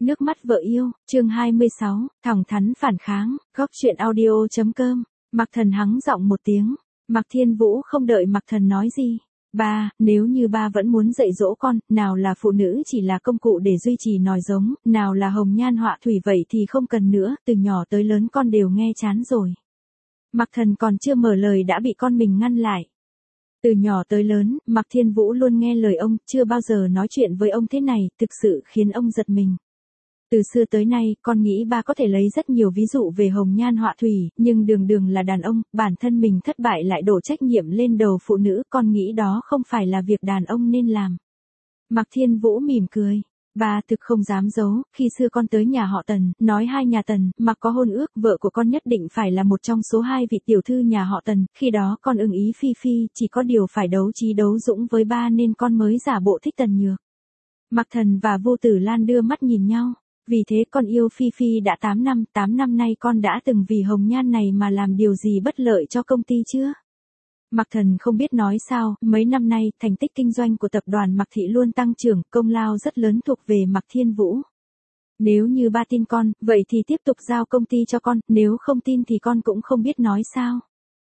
Nước mắt vợ yêu, chương 26, thẳng thắn phản kháng, góc chuyện audio.com. Mạc Thần hắng giọng một tiếng. Mạc Thiên Vũ không đợi Mạc Thần nói gì. Ba, nếu như ba vẫn muốn dạy dỗ con, nào là phụ nữ chỉ là công cụ để duy trì nòi giống, nào là hồng nhan họa thủy vậy thì không cần nữa, từ nhỏ tới lớn con đều nghe chán rồi. Mạc Thần còn chưa mở lời đã bị con mình ngăn lại. Từ nhỏ tới lớn, Mạc Thiên Vũ luôn nghe lời ông, chưa bao giờ nói chuyện với ông thế này, thực sự khiến ông giật mình. Từ xưa tới nay, con nghĩ ba có thể lấy rất nhiều ví dụ về hồng nhan họa thủy, nhưng đường đường là đàn ông, bản thân mình thất bại lại đổ trách nhiệm lên đầu phụ nữ, con nghĩ đó không phải là việc đàn ông nên làm. Mạc Thiên Vũ mỉm cười. Ba thực không dám giấu, khi xưa con tới nhà họ Tần, nói hai nhà Tần, mặc có hôn ước, vợ của con nhất định phải là một trong số hai vị tiểu thư nhà họ Tần, khi đó con ưng ý Phi Phi, chỉ có điều phải đấu trí đấu dũng với ba nên con mới giả bộ thích Tần Nhược. Mạc Thần và Vô Tử Lan đưa mắt nhìn nhau. Vì thế con yêu Phi Phi đã 8 năm nay con đã từng vì hồng nhan này mà làm điều gì bất lợi cho công ty chưa? Mạc Thần không biết nói sao, mấy năm nay, thành tích kinh doanh của tập đoàn Mạc Thị luôn tăng trưởng, công lao rất lớn thuộc về Mạc Thiên Vũ. Nếu như ba tin con, vậy thì tiếp tục giao công ty cho con, nếu không tin thì con cũng không biết nói sao.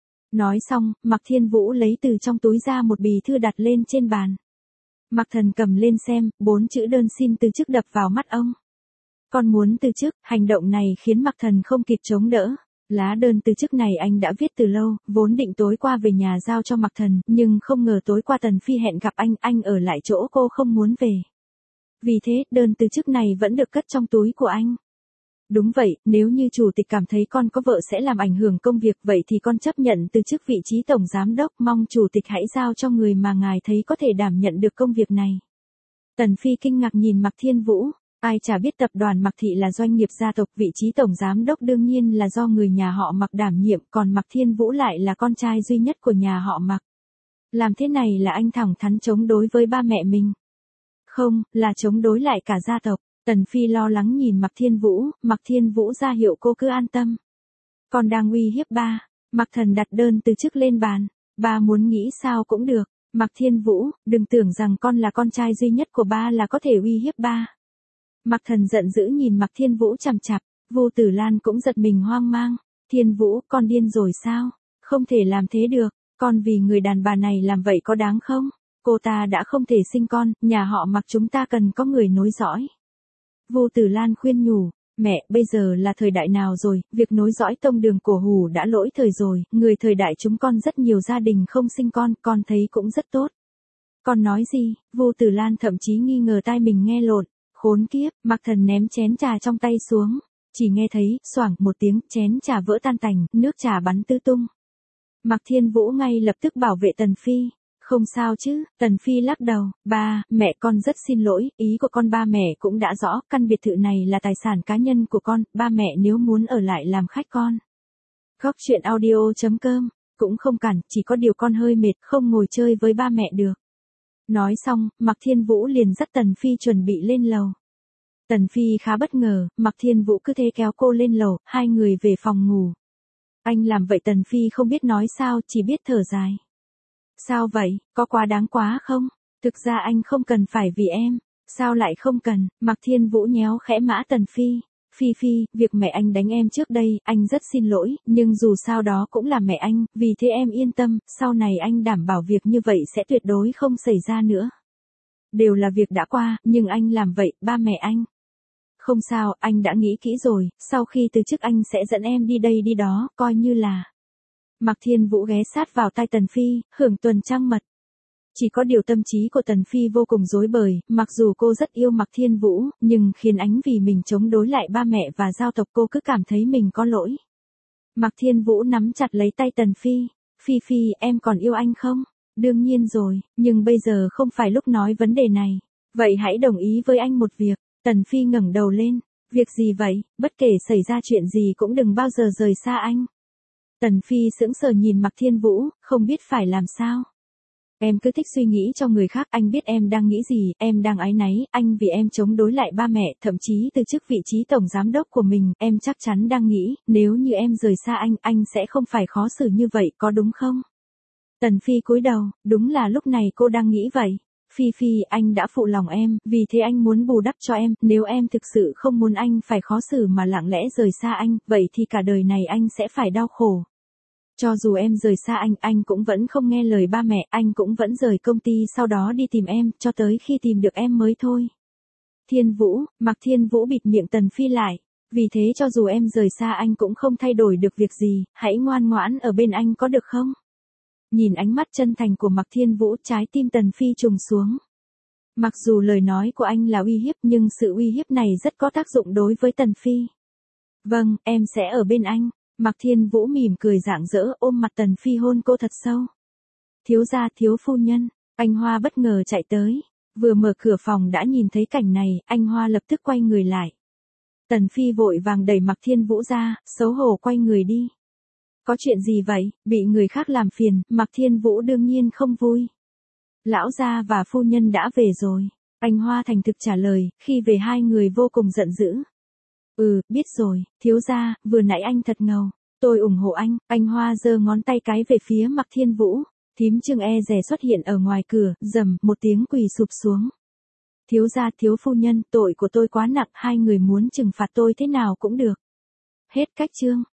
Nói xong, Mạc Thiên Vũ lấy từ trong túi ra một bì thư đặt lên trên bàn. Mạc Thần cầm lên xem, 4 chữ đơn xin từ chức đập vào mắt ông. Con muốn từ chức, hành động này khiến Mạc Thần không kịp chống đỡ. Lá đơn từ chức này anh đã viết từ lâu, vốn định tối qua về nhà giao cho Mạc Thần, nhưng không ngờ tối qua Tần Phi hẹn gặp anh ở lại chỗ cô không muốn về. Vì thế, đơn từ chức này vẫn được cất trong túi của anh. Đúng vậy, nếu như chủ tịch cảm thấy con có vợ sẽ làm ảnh hưởng công việc vậy thì con chấp nhận từ chức vị trí tổng giám đốc, mong chủ tịch hãy giao cho người mà ngài thấy có thể đảm nhận được công việc này. Tần Phi kinh ngạc nhìn Mạc Thiên Vũ. Ai chả biết tập đoàn Mạc Thị là doanh nghiệp gia tộc, vị trí tổng giám đốc đương nhiên là do người nhà họ Mạc đảm nhiệm, còn Mạc Thiên Vũ lại là con trai duy nhất của nhà họ Mạc. Làm thế này là anh thẳng thắn chống đối với ba mẹ mình. Không, là chống đối lại cả gia tộc. Tần Phi lo lắng nhìn Mạc Thiên Vũ ra hiệu cô cứ an tâm. Con đang uy hiếp ba. Mạc Thần đặt đơn từ chức lên bàn. Ba muốn nghĩ sao cũng được. Mạc Thiên Vũ, đừng tưởng rằng con là con trai duy nhất của ba là có thể uy hiếp ba. Mạc Thần giận dữ nhìn Mạc Thiên Vũ chằm chằm, Vô Tử Lan cũng giật mình hoang mang. Thiên Vũ, con điên rồi sao? Không thể làm thế được, con vì người đàn bà này làm vậy có đáng không? Cô ta đã không thể sinh con, nhà họ Mạc chúng ta cần có người nối dõi. Vô Tử Lan khuyên nhủ, mẹ, bây giờ là thời đại nào rồi, việc nối dõi tông đường cổ hủ đã lỗi thời rồi, người thời đại chúng con rất nhiều gia đình không sinh con thấy cũng rất tốt. Con nói gì? Vô Tử Lan thậm chí nghi ngờ tai mình nghe lộn. Khốn kiếp, Mạc Thần ném chén trà trong tay xuống. Chỉ nghe thấy, xoảng một tiếng, chén trà vỡ tan tành, nước trà bắn tứ tung. Mạc Thiên Vũ ngay lập tức bảo vệ Tần Phi. Không sao chứ, Tần Phi lắc đầu. Ba, mẹ con rất xin lỗi, ý của con ba mẹ cũng đã rõ, căn biệt thự này là tài sản cá nhân của con, ba mẹ nếu muốn ở lại làm khách con. Góc chuyện audio.com, cũng không cản, chỉ có điều con hơi mệt, không ngồi chơi với ba mẹ được. Nói xong, Mạc Thiên Vũ liền dắt Tần Phi chuẩn bị lên lầu. Tần Phi khá bất ngờ, Mạc Thiên Vũ cứ thế kéo cô lên lầu, hai người về phòng ngủ. Anh làm vậy Tần Phi không biết nói sao, chỉ biết thở dài. Sao vậy, có quá đáng quá không? Thực ra anh không cần phải vì em. Sao lại không cần? Mạc Thiên Vũ nhéo khẽ mã Tần Phi. Phi Phi, việc mẹ anh đánh em trước đây, anh rất xin lỗi, nhưng dù sao đó cũng là mẹ anh, vì thế em yên tâm, sau này anh đảm bảo việc như vậy sẽ tuyệt đối không xảy ra nữa. Đều là việc đã qua, nhưng anh làm vậy, ba mẹ anh. Không sao, anh đã nghĩ kỹ rồi, sau khi từ chức anh sẽ dẫn em đi đây đi đó, coi như là. Mạc Thiên Vũ ghé sát vào tai Tần Phi, hưởng tuần trăng mật. Chỉ có điều tâm trí của Tần Phi vô cùng rối bời, mặc dù cô rất yêu Mạc Thiên Vũ, nhưng khiến ánh vì mình chống đối lại ba mẹ và giao tộc cô cứ cảm thấy mình có lỗi. Mạc Thiên Vũ nắm chặt lấy tay Tần Phi. Phi Phi, em còn yêu anh không? Đương nhiên rồi, nhưng bây giờ không phải lúc nói vấn đề này. Vậy hãy đồng ý với anh một việc. Tần Phi ngẩng đầu lên. Việc gì vậy? Bất kể xảy ra chuyện gì cũng đừng bao giờ rời xa anh. Tần Phi sững sờ nhìn Mạc Thiên Vũ, không biết phải làm sao. Em cứ thích suy nghĩ cho người khác, anh biết em đang nghĩ gì, em đang áy náy, anh vì em chống đối lại ba mẹ, thậm chí từ chức vị trí tổng giám đốc của mình, em chắc chắn đang nghĩ, nếu như em rời xa anh sẽ không phải khó xử như vậy, có đúng không? Tần Phi cúi đầu, đúng là lúc này cô đang nghĩ vậy. Phi Phi, anh đã phụ lòng em, vì thế anh muốn bù đắp cho em, nếu em thực sự không muốn anh phải khó xử mà lặng lẽ rời xa anh, vậy thì cả đời này anh sẽ phải đau khổ. Cho dù em rời xa anh cũng vẫn không nghe lời ba mẹ, anh cũng vẫn rời công ty sau đó đi tìm em, cho tới khi tìm được em mới thôi. Thiên Vũ, Mạc Thiên Vũ bịt miệng Tần Phi lại. Vì thế cho dù em rời xa anh cũng không thay đổi được việc gì, hãy ngoan ngoãn ở bên anh có được không? Nhìn ánh mắt chân thành của Mạc Thiên Vũ, trái tim Tần Phi trùng xuống. Mặc dù lời nói của anh là uy hiếp nhưng sự uy hiếp này rất có tác dụng đối với Tần Phi. Vâng, em sẽ ở bên anh. Mạc Thiên Vũ mỉm cười rạng rỡ ôm mặt Tần Phi hôn cô thật sâu. Thiếu gia, thiếu phu nhân, anh Hoa bất ngờ chạy tới. Vừa mở cửa phòng đã nhìn thấy cảnh này, anh Hoa lập tức quay người lại. Tần Phi vội vàng đẩy Mạc Thiên Vũ ra, xấu hổ quay người đi. Có chuyện gì vậy, bị người khác làm phiền, Mạc Thiên Vũ đương nhiên không vui. Lão gia và phu nhân đã về rồi. Anh Hoa thành thực trả lời, khi về hai người vô cùng giận dữ. Biết rồi, thiếu gia, vừa nãy anh thật ngầu. Tôi ủng hộ anh Hoa giơ ngón tay cái về phía Mạc Thiên Vũ. Thím Trương e dè xuất hiện ở ngoài cửa, rầm, một tiếng quỳ sụp xuống. Thiếu gia, thiếu phu nhân, tội của tôi quá nặng, hai người muốn trừng phạt tôi thế nào cũng được. Hết cách chương.